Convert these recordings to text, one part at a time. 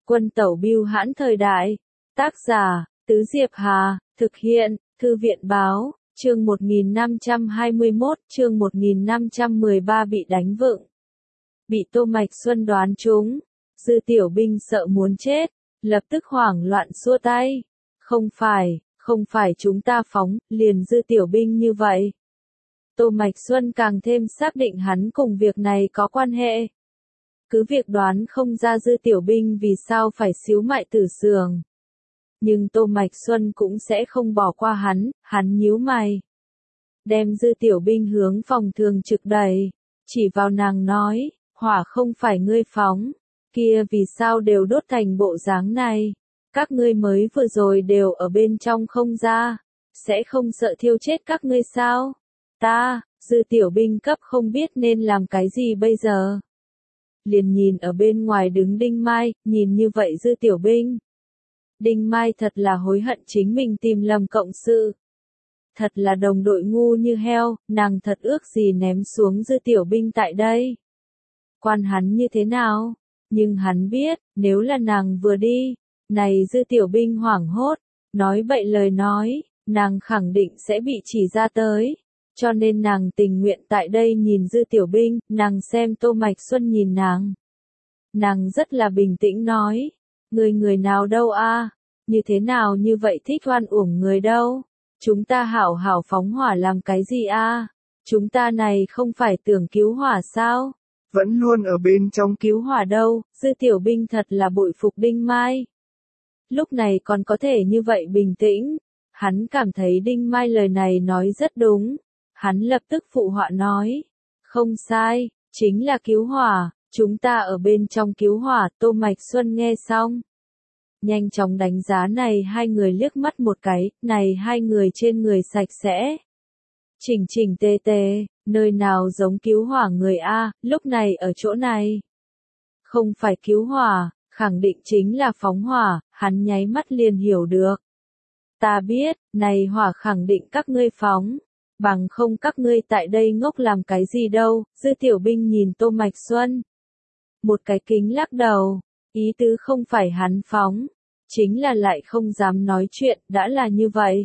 Quân tẩu bưu hãn thời đại. Tác giả, Tứ Diệp Hà, thực hiện, Thư viện Báo, chương 1521, chương 1513 bị đánh vựng. Bị Tô Mạch Xuân đoán trúng, Dư Tiểu Binh sợ muốn chết, lập tức hoảng loạn xua tay. Không phải chúng ta phóng, liền Dư Tiểu Binh như vậy. Tô Mạch Xuân càng thêm xác định hắn cùng việc này có quan hệ. Cứ việc đoán không ra Dư Tiểu Binh vì sao phải xíu mại tử sườn. Nhưng Tô Mạch Xuân cũng sẽ không bỏ qua hắn nhíu mày. Đem Dư Tiểu Binh hướng phòng thường trực đẩy, chỉ vào nàng nói, hỏa không phải ngươi phóng, kia vì sao đều đốt thành bộ dáng này, các ngươi mới vừa rồi đều ở bên trong không ra, sẽ không sợ thiêu chết các ngươi sao? Dư Tiểu Binh cấp không biết nên làm cái gì bây giờ. Liền nhìn ở bên ngoài đứng Đinh Mai, nhìn như vậy Dư Tiểu Binh. Đinh Mai thật là hối hận chính mình tìm lầm cộng sự. Thật là đồng đội ngu như heo, nàng thật ước gì ném xuống Dư Tiểu Binh tại đây. Quan hắn như thế nào? Nhưng hắn biết, nếu là nàng vừa đi, này Dư Tiểu Binh hoảng hốt, nói bậy lời nói, nàng khẳng định sẽ bị chỉ ra tới. Cho nên nàng tình nguyện tại đây nhìn Dư Tiểu Binh, nàng xem Tô Mạch Xuân nhìn nàng. Nàng rất là bình tĩnh nói, người nào đâu a, như thế nào như vậy thích oan uổng người đâu, chúng ta hảo hảo phóng hỏa làm cái gì a, chúng ta này không phải tưởng cứu hỏa sao, vẫn luôn ở bên trong cứu hỏa đâu, Dư Tiểu Binh thật là bội phục Đinh Mai. Lúc này còn có thể như vậy bình tĩnh, hắn cảm thấy Đinh Mai lời này nói rất đúng. Hắn lập tức phụ họa nói, không sai, chính là cứu hỏa, chúng ta ở bên trong cứu hỏa. Tô Mạch Xuân nghe xong, nhanh chóng đánh giá này hai người liếc mắt một cái, này hai người trên người sạch sẽ, chỉnh tề tề, nơi nào giống cứu hỏa người a, lúc này ở chỗ này. Không phải cứu hỏa, khẳng định chính là phóng hỏa, hắn nháy mắt liền hiểu được. Ta biết, này hỏa khẳng định các ngươi phóng. Bằng không các ngươi tại đây ngốc làm cái gì đâu, Dư Tiểu Binh nhìn Tô Mạch Xuân. Một cái kính lắc đầu, ý tứ không phải hắn phóng, chính là lại không dám nói chuyện, đã là như vậy.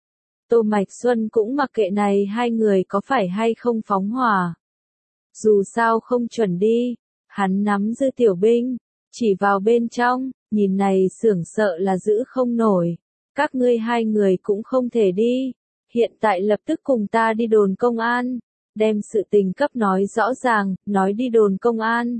Tô Mạch Xuân cũng mặc kệ này hai người có phải hay không phóng hỏa. Dù sao không chuẩn đi, hắn nắm Dư Tiểu Binh, chỉ vào bên trong, nhìn này xưởng sợ là giữ không nổi, các ngươi hai người cũng không thể đi. Hiện tại lập tức cùng ta đi đồn công an, đem sự tình cấp nói rõ ràng, nói đi đồn công an.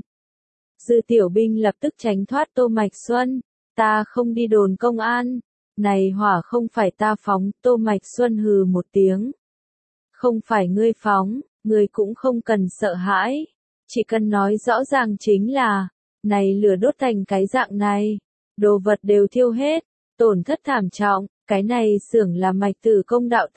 Dư Tiểu Binh lập tức tránh thoát Tô Mạch Xuân, ta không đi đồn công an, này hỏa không phải ta phóng. Tô Mạch Xuân hừ một tiếng. Không phải ngươi phóng, ngươi cũng không cần sợ hãi, chỉ cần nói rõ ràng chính là, này lửa đốt thành cái dạng này, đồ vật đều thiêu hết, tổn thất thảm trọng. Cái này xưởng là Mạch Tử công đạo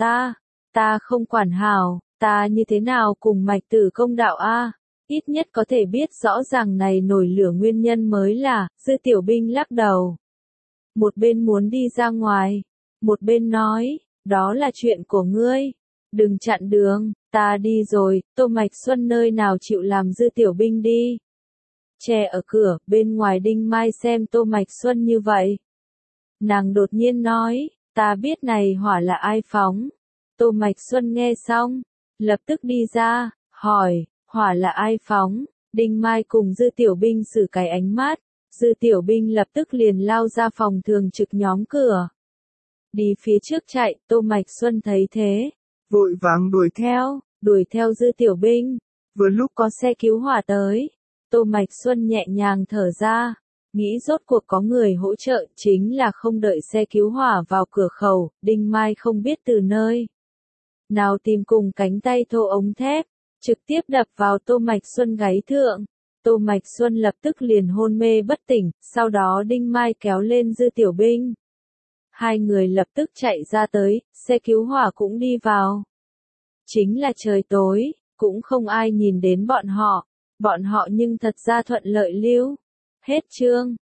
ta không quản hảo, ta như thế nào cùng Mạch Tử công đạo a? Ít nhất có thể biết rõ ràng này nổi lửa nguyên nhân mới là. Dư Tiểu Binh lắc đầu. Một bên muốn đi ra ngoài, một bên nói, đó là chuyện của ngươi, đừng chặn đường, ta đi rồi. Tô Mạch Xuân nơi nào chịu làm Dư Tiểu Binh đi. Che ở cửa, bên ngoài Đinh Mai xem Tô Mạch Xuân như vậy. Nàng đột nhiên nói, ta biết này hỏa là ai phóng. Tô Mạch Xuân nghe xong, lập tức đi ra, hỏi, hỏa là ai phóng? Đinh Mai cùng Dư Tiểu Binh xử cái ánh mắt, Dư Tiểu Binh lập tức liền lao ra phòng thường trực nhóm cửa. Đi phía trước chạy, Tô Mạch Xuân thấy thế, vội vàng đuổi theo Dư Tiểu Binh. Vừa lúc có xe cứu hỏa tới, Tô Mạch Xuân nhẹ nhàng thở ra. Nghĩ rốt cuộc có người hỗ trợ, chính là không đợi xe cứu hỏa vào cửa khẩu, Đinh Mai không biết từ nơi nào tìm cùng cánh tay thô ống thép, trực tiếp đập vào Tô Mạch Xuân gáy thượng. Tô Mạch Xuân lập tức liền hôn mê bất tỉnh, sau đó Đinh Mai kéo lên Dư Tiểu Binh. Hai người lập tức chạy ra tới, xe cứu hỏa cũng đi vào. Chính là trời tối, cũng không ai nhìn đến bọn họ nhưng thật ra thuận lợi lưu. Hết chương.